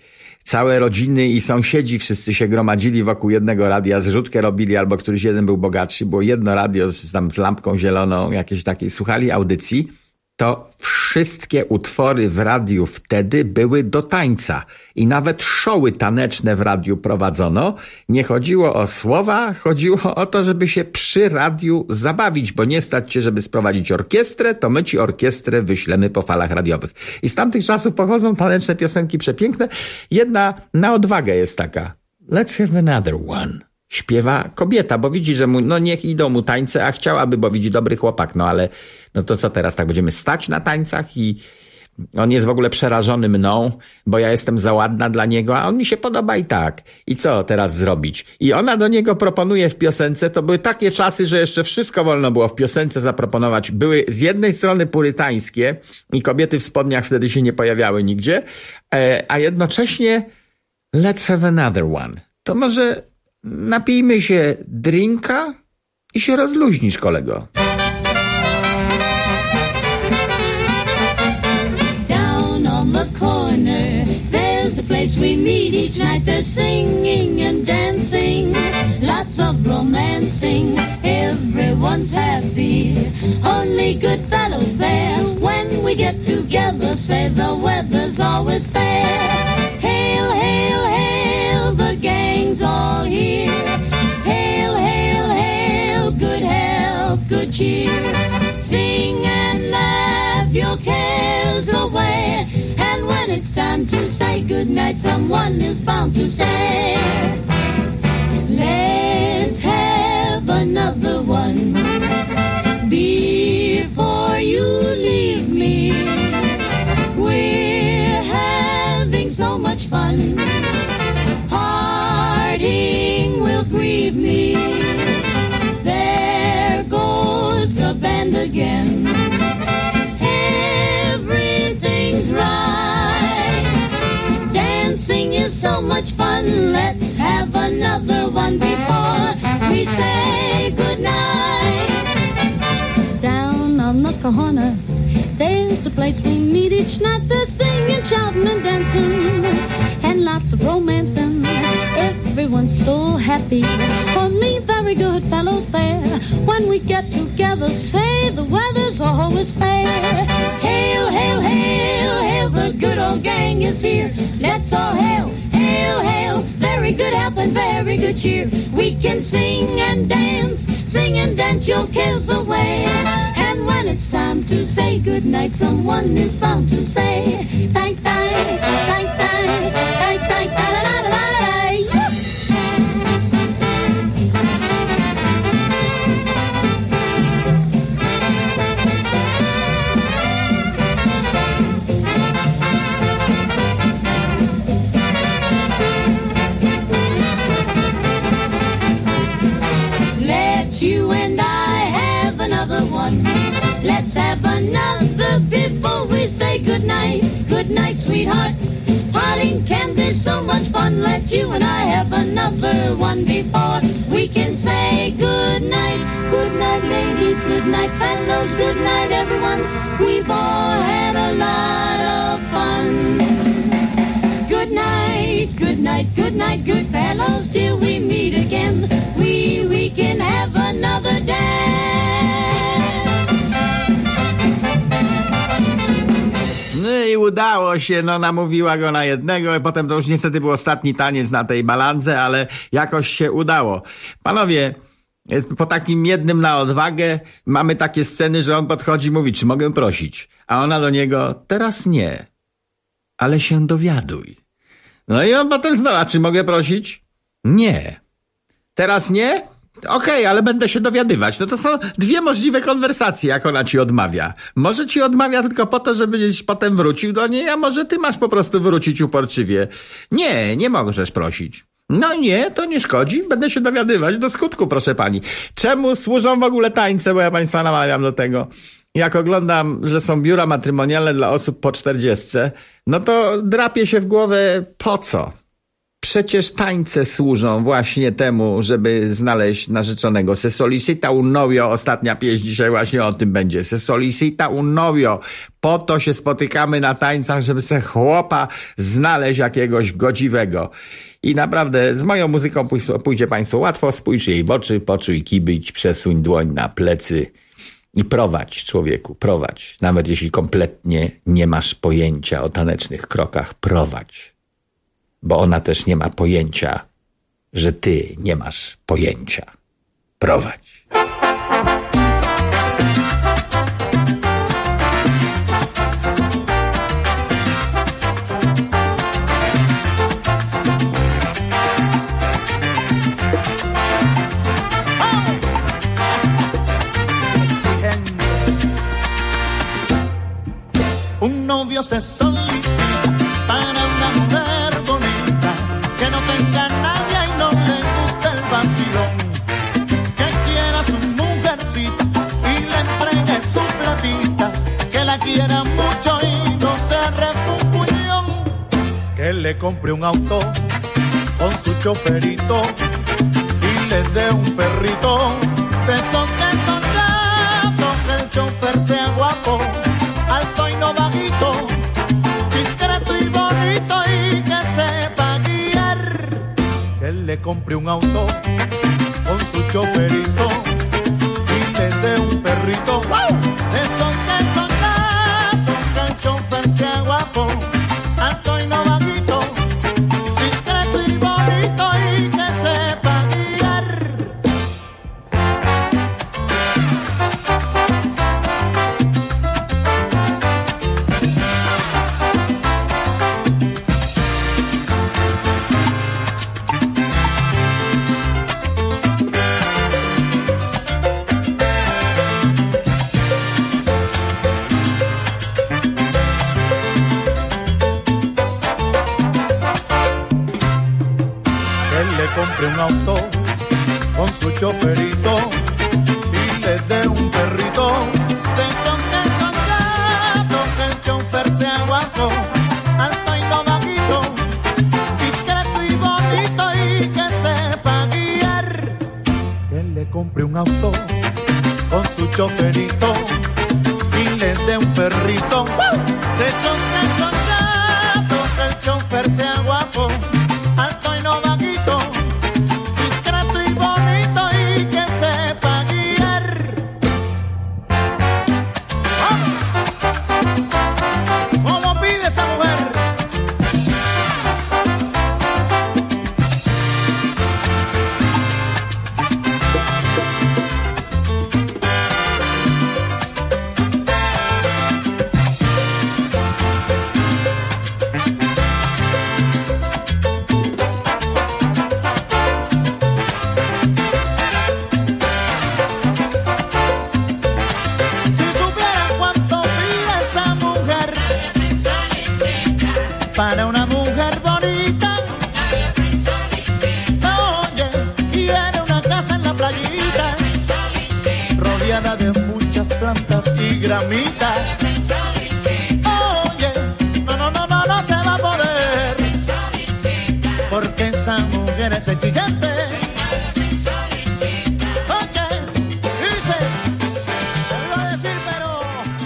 Całe rodziny i sąsiedzi wszyscy się gromadzili wokół jednego radia, zrzutkę robili, albo któryś jeden był bogatszy, było jedno radio z, tam z lampką zieloną, jakieś takie, słuchali audycji, to wszystkie utwory w radiu wtedy były do tańca i nawet showy taneczne w radiu prowadzono. Nie chodziło o słowa, chodziło o to, żeby się przy radiu zabawić, bo nie stać cię, żeby sprowadzić orkiestrę, to my ci orkiestrę wyślemy po falach radiowych. I z tamtych czasów pochodzą taneczne piosenki przepiękne. Jedna na odwagę jest taka. Let's have another one. Śpiewa kobieta, bo widzi, że mu, no niech idą mu tańce, a chciałaby, bo widzi dobry chłopak, no ale no to co teraz, tak będziemy stać na tańcach i on jest w ogóle przerażony mną, bo ja jestem za ładna dla niego, a on mi się podoba i tak. I co teraz zrobić? I ona do niego proponuje w piosence, to były takie czasy, że jeszcze wszystko wolno było w piosence zaproponować. Były z jednej strony purytańskie i kobiety w spodniach wtedy się nie pojawiały nigdzie, a jednocześnie let's have another one. To może napijmy się drinka i się rozluźnisz, kolego. Down on the corner, there's a place we meet each night. There's singing and dancing, lots of romancing. Everyone's happy, only good fellows there. When we get together, say the weather's always fair. Hail, hail, hail, the gang's all here. Hail, hail, hail, good health, good cheer. Sing and laugh your cares away. And when it's time to say goodnight, someone is bound to say, let's have another one before you leave me. We're having so much fun. Parting will grieve me. There goes the band again. Everything's right. Dancing is so much fun. Let's have another one before we say goodnight. Down on the corner, there's a place we meet each night. There's singing, shouting, and dancing, and lots of romancing. Everyone's so happy, only very good fellows there. When we get together, say the weather's always fair. Hail, hail, hail, hail, the good old gang is here. Let's all hail, hail, hail, very good health and very good cheer. We can sing and dance, sing and dance your cares away. And when it's time to say goodnight, someone is bound to say, thank, thank, thank, thank, thank, thank, da da da da da. Let's have another before we say goodnight. Good night, sweetheart. Parting can be so much fun. Let you and I have another one before we can say good night. Good night, ladies. Good night, fellows. Good night, everyone. We've all had a lot of fun. Good night, good night, good night, good fellows. Till we meet again, we we can have another dance. No i udało się, no namówiła go na jednego, potem to już niestety był ostatni taniec na tej balandze, ale jakoś się udało. Panowie, po takim jednym na odwagę mamy takie sceny, że on podchodzi i mówi, czy mogę prosić? A ona do niego, teraz nie, ale się dowiaduj. No i on potem znowu, a czy mogę prosić? Nie. Teraz nie? Okej, okay, ale będę się dowiadywać. No to są dwie możliwe konwersacje, jak ona ci odmawia. Może ci odmawia tylko po to, żebyś potem wrócił do niej, a może ty masz po prostu wrócić uporczywie. Nie, nie możesz prosić. No nie, to nie szkodzi, będę się dowiadywać. Do skutku, proszę pani. Czemu służą w ogóle tańce, bo ja państwa namawiam do tego. Jak oglądam, że są biura matrymonialne dla osób po czterdziestce, no to drapie się w głowę po co? Przecież tańce służą właśnie temu, żeby znaleźć narzeczonego. Se solicita un novio, ostatnia pieśń dzisiaj właśnie o tym będzie. Se solicita un novio. Po to się spotykamy na tańcach, żeby se chłopa znaleźć jakiegoś godziwego. I naprawdę z moją muzyką pójdzie państwu łatwo. Spójrz jej w oczy, poczuj kibić, przesuń dłoń na plecy i prowadź, człowieku, prowadź. Nawet jeśli kompletnie nie masz pojęcia o tanecznych krokach, prowadź. Bo ona też nie ma pojęcia, że ty nie masz pojęcia. Prowadź. Un novio se solicita para una mujer bonita, que no tenga nadie y no le guste el vacilón, que quiera su mujercita y le entregue su platita, que la quiera mucho y no se refunfuñón, que le compre un auto con su choferito y le dé un perrito de esos que son gatos, que el chofer sea guapo, alto y no bajito, discreto y bonito y que sepa guiar. Que le compre un auto con su choferito y le dé un perrito. ¡Wow! Esos que son gatos, que el chofer sea guapo, alto y no bajito, discreto y bonito y que sepa guiar. Compre un auto con su choferito y le dé un perrito de esos que son gatos, que el chofer sea guapo, alto y no bajito, discreto y bonito y que sepa guiar. Que le compre un auto con su choferito y le dé un perrito de esos que son gatos, que el chofer sea guapo, alto y no bajito, discreto y bonito y que sepa guiar. ¡Vamos! ¿Cómo pide esa mujer? Para una mujer bonita, oye, quiere una casa en la playita, rodeada de muchas plantas y gramitas. Oye, no, no, no, no, no se va a poder, porque esa mujer es exigente. Oye, dice, vuelvo a decir, pero...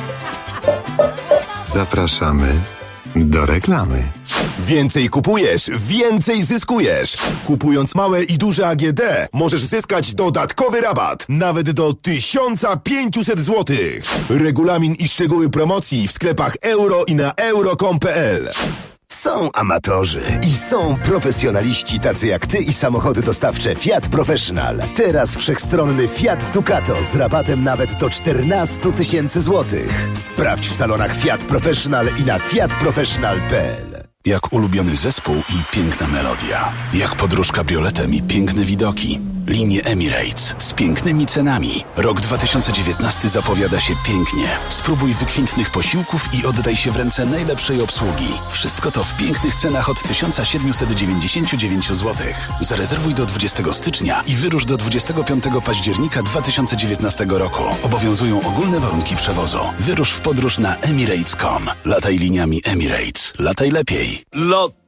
Zapraszamy do reklamy. Więcej kupujesz, więcej zyskujesz. Kupując małe i duże A G D możesz zyskać dodatkowy rabat nawet do tysiąc pięćset złotych. Regulamin i szczegóły promocji w sklepach euro i na euro kropka com kropka p l. Są amatorzy i są profesjonaliści tacy jak ty i samochody dostawcze Fiat Professional. Teraz wszechstronny Fiat Ducato z rabatem nawet do czternaście tysięcy złotych. Sprawdź w salonach Fiat Professional i na fiat professional kropka p l. Jak ulubiony zespół i piękna melodia. Jak podróż kabrioletem i piękne widoki. Linie Emirates z pięknymi cenami. Rok dwa tysiące dziewiętnasty zapowiada się pięknie. Spróbuj wykwintnych posiłków i oddaj się w ręce najlepszej obsługi. Wszystko to w pięknych cenach od tysiąc siedemset dziewięćdziesiąt dziewięć złotych. Zarezerwuj do dwudziestego stycznia i wyrusz do dwudziestego piątego października dwa tysiące dziewiętnastego roku. Obowiązują ogólne warunki przewozu. Wyrusz w podróż na emirates kropka com. Lataj liniami Emirates. Lataj lepiej. Lotto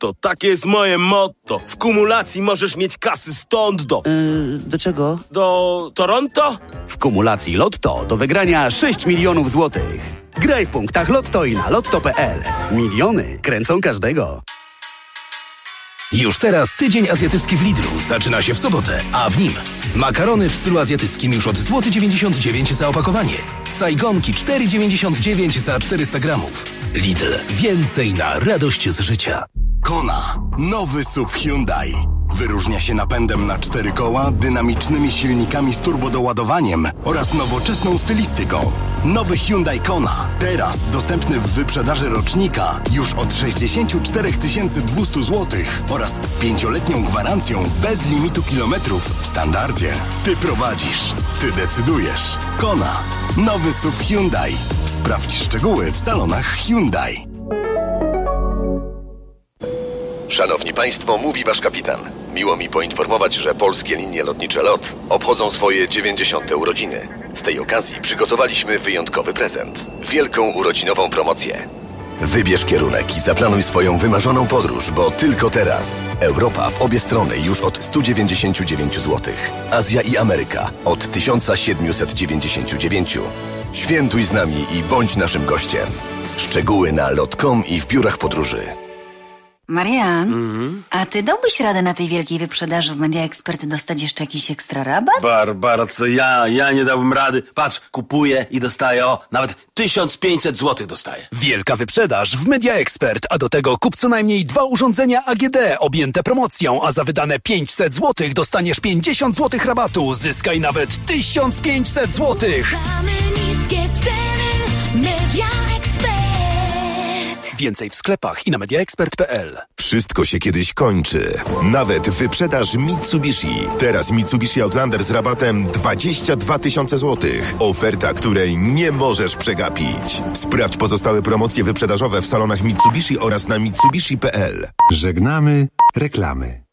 Lotto, takie jest moje motto. W kumulacji możesz mieć kasy stąd do... Yy, do czego? Do Toronto? W kumulacji Lotto do wygrania sześć milionów złotych. Graj w punktach Lotto i na lotto kropka p l. Miliony kręcą każdego. Już teraz tydzień azjatycki w Lidlu zaczyna się w sobotę, a w nim makarony w stylu azjatyckim już od złoty dziewięćdziesiąt dziewięć za opakowanie. Sajgonki cztery dziewięćdziesiąt dziewięć za czterysta gramów. Lidl. Więcej na radość z życia. Kona. Nowy S U V Hyundai. Wyróżnia się napędem na cztery koła, dynamicznymi silnikami z turbodoładowaniem oraz nowoczesną stylistyką. Nowy Hyundai Kona. Teraz dostępny w wyprzedaży rocznika już od sześćdziesiąt cztery tysiące dwieście złotych oraz z pięcioletnią gwarancją bez limitu kilometrów w standardzie. Ty prowadzisz. Ty decydujesz. Kona. Nowy S U V Hyundai. Sprawdź szczegóły w salonach Hyundai. Szanowni Państwo, mówi Wasz kapitan. Miło mi poinformować, że Polskie Linie Lotnicze LOT obchodzą swoje dziewięćdziesiąte urodziny. Z tej okazji przygotowaliśmy wyjątkowy prezent. Wielką urodzinową promocję. Wybierz kierunek i zaplanuj swoją wymarzoną podróż, bo tylko teraz Europa w obie strony już od sto dziewięćdziesiąt dziewięć złotych. Azja i Ameryka od tysiąc siedemset dziewięćdziesiąt dziewięć. Świętuj z nami i bądź naszym gościem. Szczegóły na lot kropka com i w biurach podróży. Marian, Mhm. a ty dałbyś radę na tej wielkiej wyprzedaży w Media Expert dostać jeszcze jakiś ekstra rabat? Barbara, co ja? Ja nie dałbym rady. Patrz, kupuję i dostaję, o, nawet tysiąc pięćset złotych dostaję. Wielka wyprzedaż w Media Expert, a do tego kup co najmniej dwa urządzenia A G D objęte promocją, a za wydane pięćset złotych dostaniesz pięćdziesiąt złotych rabatu. Zyskaj nawet tysiąc pięćset złotych. Niskie ceny, Media Expert. Więcej w sklepach i na mediaexpert kropka p l. Wszystko się kiedyś kończy. Nawet wyprzedaż Mitsubishi. Teraz Mitsubishi Outlander z rabatem dwadzieścia dwa tysiące złotych. Oferta, której nie możesz przegapić. Sprawdź pozostałe promocje wyprzedażowe w salonach Mitsubishi oraz na mitsubishi kropka p l. Żegnamy reklamy.